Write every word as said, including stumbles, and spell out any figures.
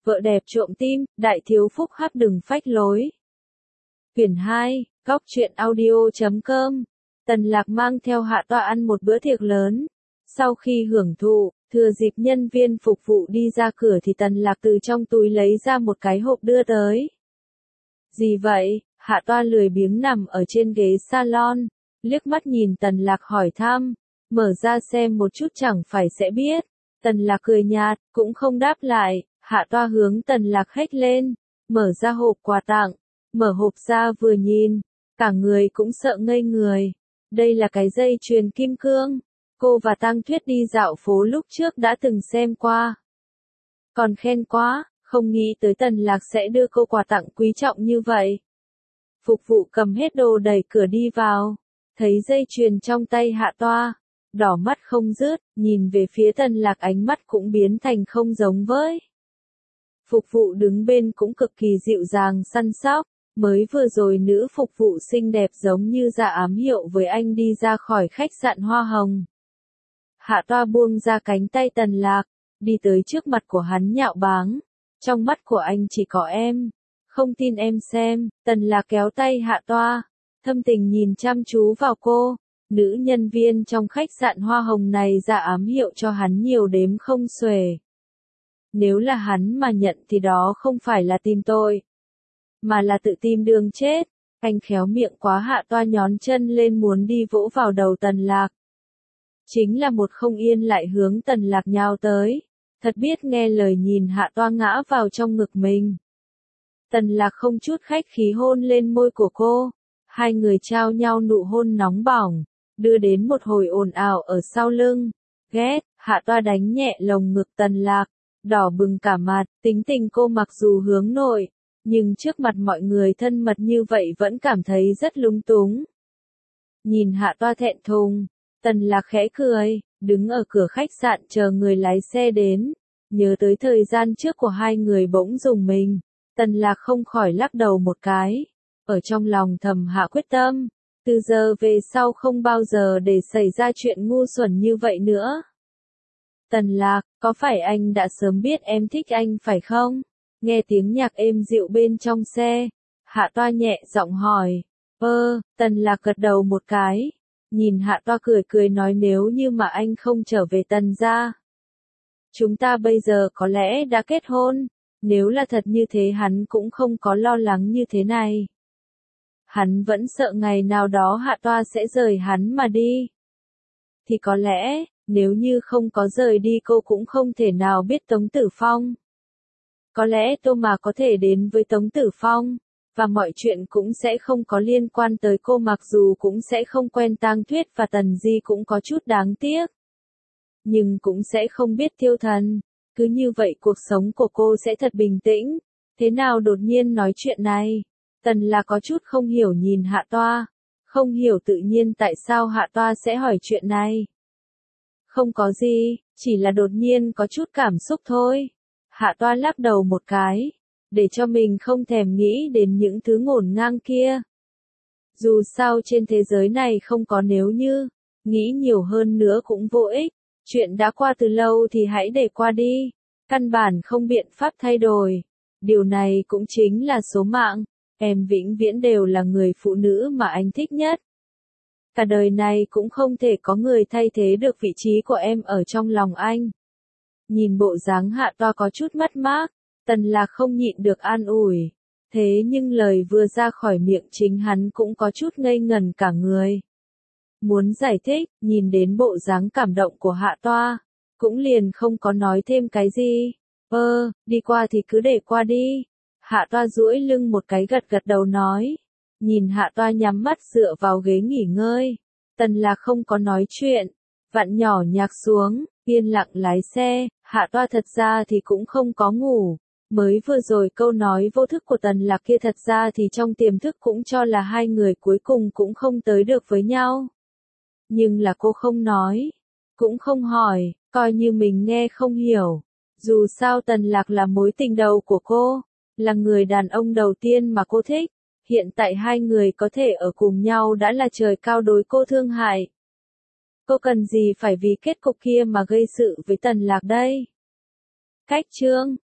Vợ đẹp trộm tim, đại thiếu phúc hắc đừng phách lối. Quyển hai, góc truyện audio chấm com. Tần Lạc mang theo Hạ Toa ăn một bữa tiệc lớn. Sau khi hưởng thụ, thừa dịp nhân viên phục vụ đi ra cửa thì Tần Lạc từ trong túi lấy ra một cái hộp đưa tới. Gì vậy? Hạ Toa lười biếng nằm ở trên ghế salon, liếc mắt nhìn Tần Lạc hỏi thăm, mở ra xem một chút chẳng phải sẽ biết. Tần Lạc cười nhạt, cũng không đáp lại. Hạ Toa hướng Tần Lạc hét lên, mở ra hộp quà tặng, mở hộp ra vừa nhìn, cả người cũng sợ ngây người. Đây là cái dây chuyền kim cương, cô và Tang Tuyết đi dạo phố lúc trước đã từng xem qua. Còn khen quá, không nghĩ tới Tần Lạc sẽ đưa cô quà tặng quý trọng như vậy. Phục vụ cầm hết đồ đẩy cửa đi vào, thấy dây chuyền trong tay Hạ Toa, đỏ mắt không dứt, nhìn về phía Tần Lạc ánh mắt cũng biến thành không giống với. Phục vụ đứng bên cũng cực kỳ dịu dàng săn sóc, mới vừa rồi nữ phục vụ xinh đẹp giống như ra ám hiệu với anh đi ra khỏi khách sạn Hoa Hồng. Hạ Toa buông ra cánh tay Tần Lạc, đi tới trước mặt của hắn nhạo báng, trong mắt của anh chỉ có em, không tin em xem. Tần Lạc kéo tay Hạ Toa, thâm tình nhìn chăm chú vào cô. Nữ nhân viên trong khách sạn Hoa Hồng này ra ám hiệu cho hắn nhiều đếm không xuể. Nếu là hắn mà nhận thì đó không phải là tìm tội, mà là tự tìm đường chết. Anh khéo miệng quá. Hạ Toa nhón chân lên muốn đi vỗ vào đầu Tần Lạc. Chính là một không yên lại hướng Tần Lạc nhào tới, thật biết nghe lời nhìn Hạ Toa ngã vào trong ngực mình. Tần Lạc không chút khách khí hôn lên môi của cô, hai người trao nhau nụ hôn nóng bỏng, đưa đến một hồi ồn ào ở sau lưng. Ghét, Hạ Toa đánh nhẹ lồng ngực Tần Lạc, đỏ bừng cả mặt. Tính tình cô mặc dù hướng nội, nhưng trước mặt mọi người thân mật như vậy vẫn cảm thấy rất lung túng. Nhìn Hạ Toa thẹn thùng, Tần Lạc khẽ cười, đứng ở cửa khách sạn chờ người lái xe đến. Nhớ tới thời gian trước của hai người bỗng rùng mình, Tần Lạc không khỏi lắc đầu một cái, ở trong lòng thầm hạ quyết tâm, từ giờ về sau không bao giờ để xảy ra chuyện ngu xuẩn như vậy nữa. Tần Lạc, có phải anh đã sớm biết em thích anh phải không? Nghe tiếng nhạc êm dịu bên trong xe, Hạ Toa nhẹ giọng hỏi. Ơ, Tần Lạc gật đầu một cái, nhìn Hạ Toa cười cười nói nếu như mà anh không trở về Tần gia, chúng ta bây giờ có lẽ đã kết hôn. Nếu là thật như thế hắn cũng không có lo lắng như thế này. Hắn vẫn sợ ngày nào đó Hạ Toa sẽ rời hắn mà đi. Thì có lẽ, nếu như không có rời đi cô cũng không thể nào biết Tống Tử Phong. Có lẽ Tô Mà có thể đến với Tống Tử Phong, và mọi chuyện cũng sẽ không có liên quan tới cô, mặc dù cũng sẽ không quen Tang Tuyết và Tần Di cũng có chút đáng tiếc. Nhưng cũng sẽ không biết Tiêu Thần. Cứ như vậy cuộc sống của cô sẽ thật bình tĩnh. Thế nào đột nhiên nói chuyện này? Tần Lạc có chút không hiểu nhìn Hạ Toa. Không hiểu tự nhiên tại sao Hạ Toa sẽ hỏi chuyện này. Không có gì, chỉ là đột nhiên có chút cảm xúc thôi. Hạ Toa lắc đầu một cái, để cho mình không thèm nghĩ đến những thứ ngổn ngang kia. Dù sao trên thế giới này không có nếu như, nghĩ nhiều hơn nữa cũng vô ích. Chuyện đã qua từ lâu thì hãy để qua đi, căn bản không biện pháp thay đổi. Điều này cũng chính là số mạng, em vĩnh viễn đều là người phụ nữ mà anh thích nhất. Cả đời này cũng không thể có người thay thế được vị trí của em ở trong lòng anh. Nhìn bộ dáng Hạ Toa có chút mất mát, Tần Lạc không nhịn được an ủi. Thế nhưng lời vừa ra khỏi miệng chính hắn cũng có chút ngây ngần cả người. Muốn giải thích, nhìn đến bộ dáng cảm động của Hạ Toa, cũng liền không có nói thêm cái gì. Ơ, đi qua thì cứ để qua đi. Hạ Toa duỗi lưng một cái gật gật đầu nói. Nhìn Hạ Toa nhắm mắt dựa vào ghế nghỉ ngơi. Tần Lạc không có nói chuyện, vặn nhỏ nhạc xuống, yên lặng lái xe. Hạ Toa thật ra thì cũng không có ngủ. Mới vừa rồi câu nói vô thức của Tần Lạc kia thật ra thì trong tiềm thức cũng cho là hai người cuối cùng cũng không tới được với nhau. Nhưng là cô không nói, cũng không hỏi, coi như mình nghe không hiểu. Dù sao Tần Lạc là mối tình đầu của cô, là người đàn ông đầu tiên mà cô thích. Hiện tại hai người có thể ở cùng nhau đã là trời cao đối cô thương hại. Cô cần gì phải vì kết cục kia mà gây sự với Tần Lạc đây? Cách chương